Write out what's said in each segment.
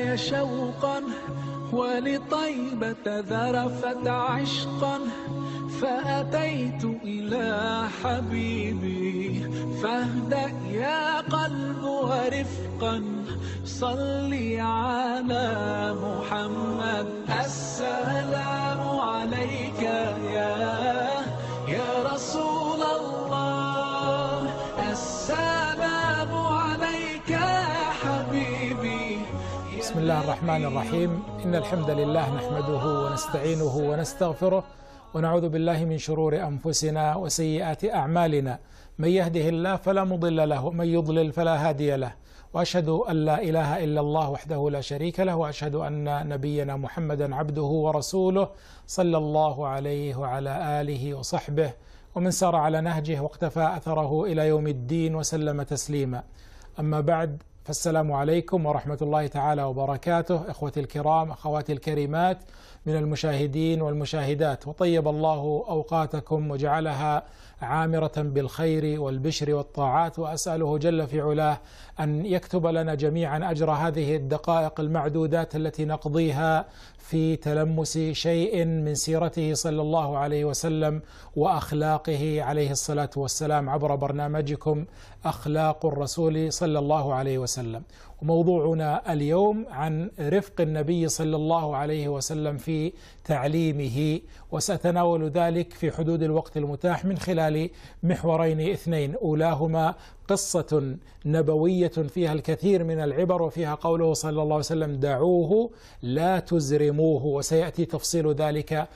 عيناي شوقا ولطيبة ذرفت عشقا، فأتيت إلى حبيبي فاهدأ يا قلب ورفقا، صلي على محمد. السلام عليك يا رسول الله، السلام عليك يا حبيبي. بسم الله الرحمن الرحيم. إن الحمد لله نحمده ونستعينه ونستغفره ونعوذ بالله من شرور أنفسنا وسيئات أعمالنا، من يهده الله فلا مضل له ومن يضلل فلا هادي له، وأشهد أن لا إله إلا الله وحده لا شريك له، وأشهد أن نبينا محمدا عبده ورسوله صلى الله عليه وعلى آله وصحبه ومن سار على نهجه واقتفى أثره إلى يوم الدين وسلم تسليما. أما بعد، فالسلام عليكم ورحمة الله تعالى وبركاته. إخوتي الكرام، أخواتي الكريمات من المشاهدين والمشاهدات، وطيب الله أوقاتكم وجعلها عامرة بالخير والبشر والطاعات، وأسأله جل في علاه أن يكتب لنا جميعا أجر هذه الدقائق المعدودات التي نقضيها في تلمس شيء من سيرته صلى الله عليه وسلم وأخلاقه عليه الصلاة والسلام عبر برنامجكم أخلاق الرسول صلى الله عليه وسلم. وموضوعنا اليوم عن رفق النبي صلى الله عليه وسلم في تعليمه، وسأتناول ذلك في حدود الوقت المتاح من خلال محورين اثنين، أولاهما قصة نبوية فيها الكثير من العبر، وفيها قوله صلى الله عليه وسلم: دعوه لا تزرموه، وسيأتي تفصيل ذلك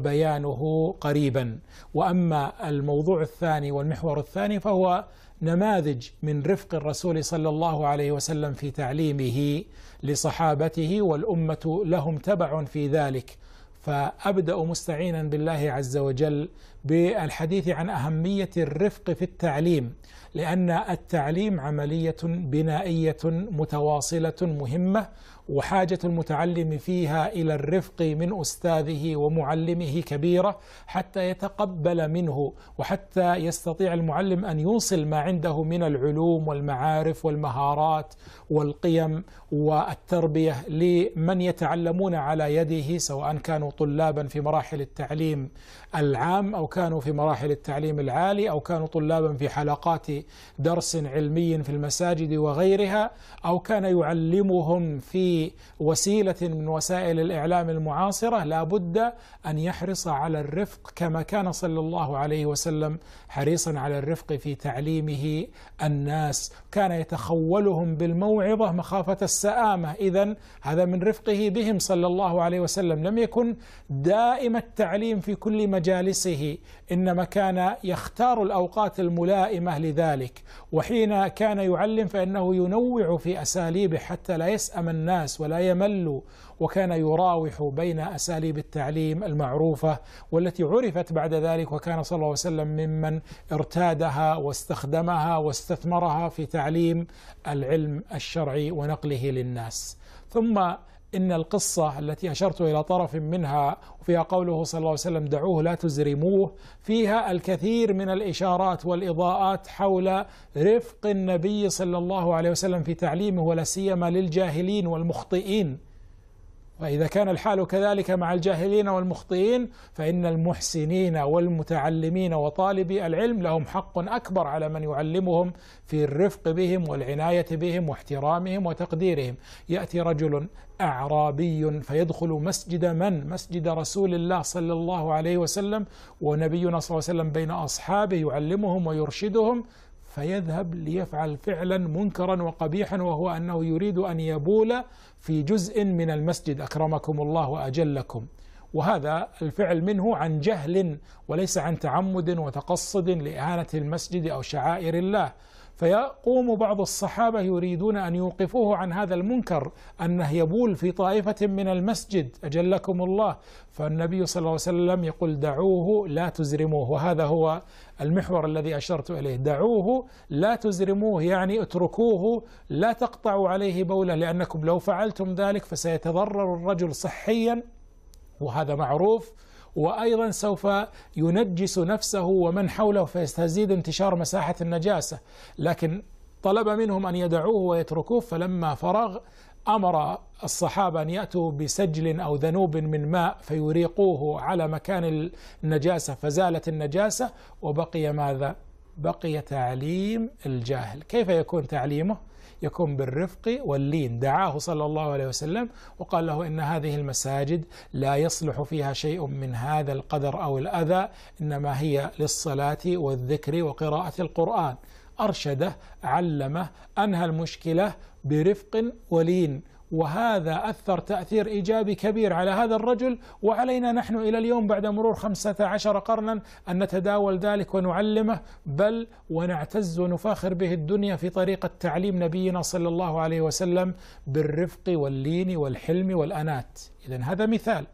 وبيانه قريبا. وأما الموضوع الثاني والمحور الثاني فهو نماذج من رفق الرسول صلى الله عليه وسلم في تعليمه لصحابته، والأمة لهم تبع في ذلك. فأبدأ مستعينا بالله عز وجل بالحديث عن أهمية الرفق في التعليم، لأن التعليم عملية بنائية متواصلة مهمة، وحاجة المتعلم فيها إلى الرفق من أستاذه ومعلمه كبيرة حتى يتقبل منه، وحتى يستطيع المعلم أن يوصل ما عنده من العلوم والمعارف والمهارات والقيم والتربية لمن يتعلمون على يده، سواء كانوا طلابا في مراحل التعليم العام أو كانوا في مراحل التعليم العالي أو كانوا طلابا في حلقات درس علمي في المساجد وغيرها، أو كان يعلمهم في وسيلة من وسائل الإعلام المعاصرة. لا بد أن يحرص على الرفق كما كان صلى الله عليه وسلم حريصا على الرفق في تعليمه الناس، كان يتخولهم بالموعظة مخافة السآمة. إذن هذا من رفقه بهم صلى الله عليه وسلم. لم يكن دائم التعليم في كل مجالسه، إنما كان يختار الأوقات الملائمة لذلك، وحين كان يعلم فإنه ينوع في أساليبه حتى لا يسأم الناس ولا يملوا، وكان يراوح بين أساليب التعليم المعروفة والتي عرفت بعد ذلك، وكان صلى الله عليه وسلم ممن ارتادها واستخدمها واستثمرها في تعليم العلم الشرعي ونقله للناس. ثم إن القصة التي أشرت إلى طرف منها وفيها قوله صلى الله عليه وسلم: دعوه لا تزرموه، فيها الكثير من الإشارات والإضاءات حول رفق النبي صلى الله عليه وسلم في تعليمه، ولا سيما للجاهلين والمخطئين. وإذا كان الحال كذلك مع الجاهلين والمخطئين، فإن المحسنين والمتعلمين وطالبي العلم لهم حق أكبر على من يعلمهم في الرفق بهم والعناية بهم واحترامهم وتقديرهم. يأتي رجل أعرابي فيدخل مسجد رسول الله صلى الله عليه وسلم، ونبينا صلى الله عليه وسلم بين أصحابه يعلمهم ويرشدهم، فيذهب ليفعل فعلا منكرا وقبيحا، وهو أنه يريد أن يبول في جزء من المسجد أكرمكم الله وأجلكم. وهذا الفعل منه عن جهل وليس عن تعمد وتقصد لإهانة المسجد أو شعائر الله. فيقوم بعض الصحابة يريدون أن يوقفوه عن هذا المنكر، أنه يبول في طائفة من المسجد أجلكم الله. فالنبي صلى الله عليه وسلم يقول: دعوه لا تزرموه. وهذا هو المحور الذي أشرت إليه. دعوه لا تزرموه، يعني اتركوه، لا تقطعوا عليه بوله، لأنكم لو فعلتم ذلك فسيتضرر الرجل صحيا، وهذا معروف، وأيضا سوف ينجس نفسه ومن حوله فيستزيد انتشار مساحة النجاسة. لكن طلب منهم أن يدعوه ويتركوه، فلما فرغ أمر الصحابة أن يأتوا بسجل أو ذنوب من ماء فيريقوه على مكان النجاسة فزالت النجاسة، وبقي ماذا؟ بقي تعليم الجاهل. كيف يكون تعليمه؟ يكون بالرفق واللين. دعاه صلى الله عليه وسلم وقال له إن هذه المساجد لا يصلح فيها شيء من هذا القدر أو الأذى، إنما هي للصلاة والذكر وقراءة القرآن. أرشده، علمه، أنهى المشكلة برفق ولين، وهذا أثر تأثير إيجابي كبير على هذا الرجل، وعلينا نحن إلى اليوم بعد مرور 15 قرنا أن نتداول ذلك ونعلمه، بل ونعتز ونفاخر به الدنيا في طريقة تعليم نبينا صلى الله عليه وسلم بالرفق واللين والحلم والأنات. إذن هذا مثال.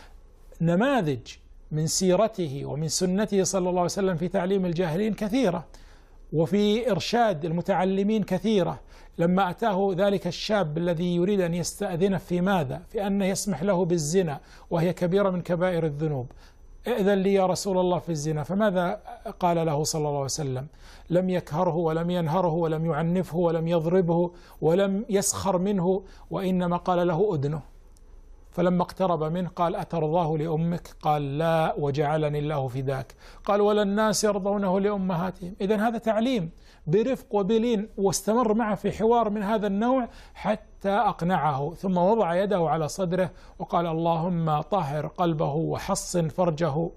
نماذج من سيرته ومن سنته صلى الله عليه وسلم في تعليم الجاهلين كثيرة، وفي إرشاد المتعلمين كثيرة. لما أتاه ذلك الشاب الذي يريد أن يستأذن في ماذا؟ في أن يسمح له بالزنا، وهي كبيرة من كبائر الذنوب. ائذن لي يا رسول الله في الزنا. فماذا قال له صلى الله عليه وسلم؟ لم يكهره ولم ينهره ولم يعنفه ولم يضربه ولم يسخر منه، وإنما قال له أدنه. فلما اقترب منه قال أترضاه لأمك؟ قال لا، وجعلني الله فداك. قال ولا الناس يرضونه لأمهاتهم. إذن هذا تعليم برفق وبلين، واستمر معه في حوار من هذا النوع حتى أقنعه، ثم وضع يده على صدره وقال اللهم طهر قلبه وحصن فرجه.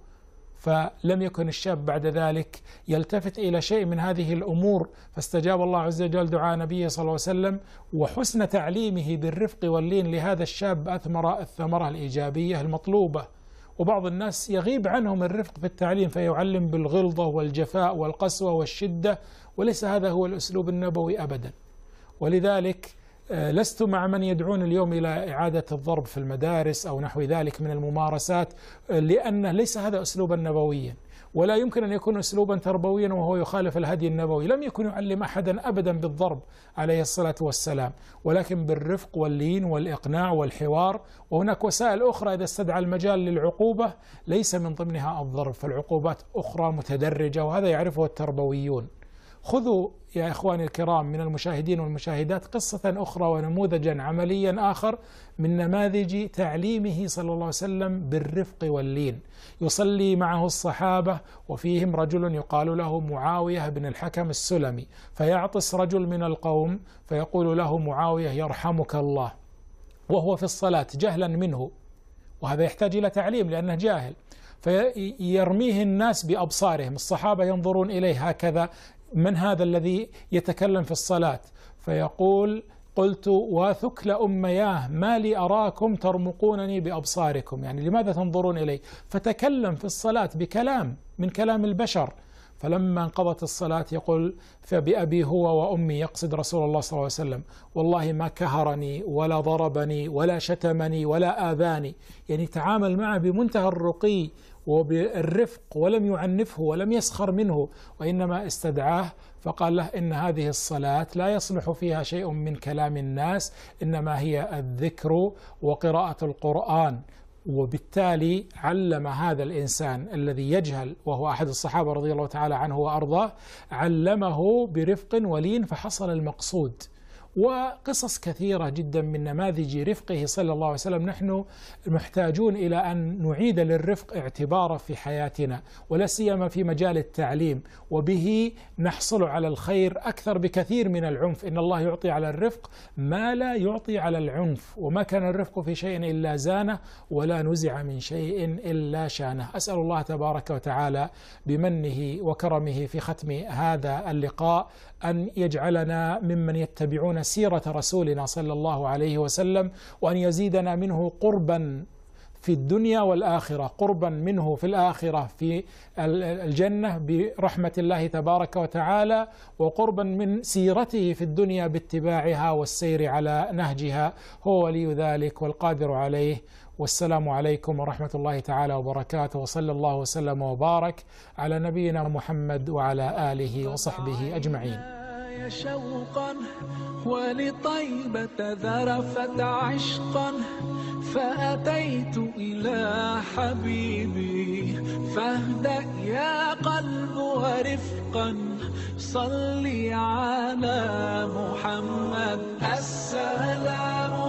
فلم يكن الشاب بعد ذلك يلتفت إلى شيء من هذه الأمور، فاستجاب الله عز وجل دعاء نبيه صلى الله عليه وسلم، وحسن تعليمه بالرفق واللين لهذا الشاب أثمر الثمرة الإيجابية المطلوبة. وبعض الناس يغيب عنهم الرفق في التعليم فيعلم بالغلظة والجفاء والقسوة والشدة، وليس هذا هو الأسلوب النبوي أبدا. ولذلك لست مع من يدعون اليوم إلى إعادة الضرب في المدارس أو نحو ذلك من الممارسات، لأن ليس هذا أسلوبا نبويا، ولا يمكن أن يكون أسلوبا تربويا وهو يخالف الهدي النبوي. لم يكن يعلم أحدا أبدا بالضرب عليه الصلاة والسلام، ولكن بالرفق واللين والإقناع والحوار. وهناك وسائل أخرى إذا استدعى المجال للعقوبة ليس من ضمنها الضرب، فالعقوبات أخرى متدرجة، وهذا يعرفه التربويون. خذوا يا إخواني الكرام من المشاهدين والمشاهدات قصة أخرى ونموذجا عمليا آخر من نماذج تعليمه صلى الله عليه وسلم بالرفق واللين. يصلي معه الصحابة وفيهم رجل يقال له معاوية بن الحكم السلمي، فيعطس رجل من القوم فيقول له معاوية يرحمك الله، وهو في الصلاة جهلا منه، وهذا يحتاج إلى تعليم لأنه جاهل، فيرميه الناس بأبصارهم، الصحابة ينظرون إليه هكذا، من هذا الذي يتكلم في الصلاة؟ فيقول قلت وثكل أمياه ما لي أراكم ترمقونني بأبصاركم، يعني لماذا تنظرون إلي؟ فتكلم في الصلاة بكلام من كلام البشر. فلما انقضت الصلاة يقول فبأبي هو وأمي، يقصد رسول الله صلى الله عليه وسلم، والله ما كهرني ولا ضربني ولا شتمني ولا آذاني، يعني تعامل معه بمنتهى الرقي وبالرفق، ولم يعنفه ولم يسخر منه، وإنما استدعاه فقال له إن هذه الصلاة لا يصلح فيها شيء من كلام الناس، إنما هي الذكر وقراءة القرآن. وبالتالي علم هذا الإنسان الذي يجهل وهو أحد الصحابة رضي الله تعالى عنه وأرضاه، علمه برفق ولين فحصل المقصود. وقصص كثيرة جدا من نماذج رفقه صلى الله عليه وسلم. نحن محتاجون إلى أن نعيد للرفق اعتباره في حياتنا، ولا سيما في مجال التعليم، وبه نحصل على الخير أكثر بكثير من العنف. إن الله يعطي على الرفق ما لا يعطي على العنف، وما كان الرفق في شيء إلا زانه، ولا نزع من شيء إلا شانه. أسأل الله تبارك وتعالى بمنه وكرمه في ختم هذا اللقاء أن يجعلنا ممن يتبعون سيرة رسولنا صلى الله عليه وسلم، وأن يزيدنا منه قربا في الدنيا والآخرة، قربا منه في الآخرة في الجنة برحمة الله تبارك وتعالى، وقربا من سيرته في الدنيا باتباعها والسير على نهجها. هو ولي ذلك والقادر عليه. والسلام عليكم ورحمة الله تعالى وبركاته، وصلى الله وسلم وبارك على نبينا محمد وعلى آله وصحبه أجمعين. شوقا ولطيبة ذرفت عشقا، فأتيت إلى حبيبي فاهدأ يا قلب ورفقا، صلي على محمد. السلام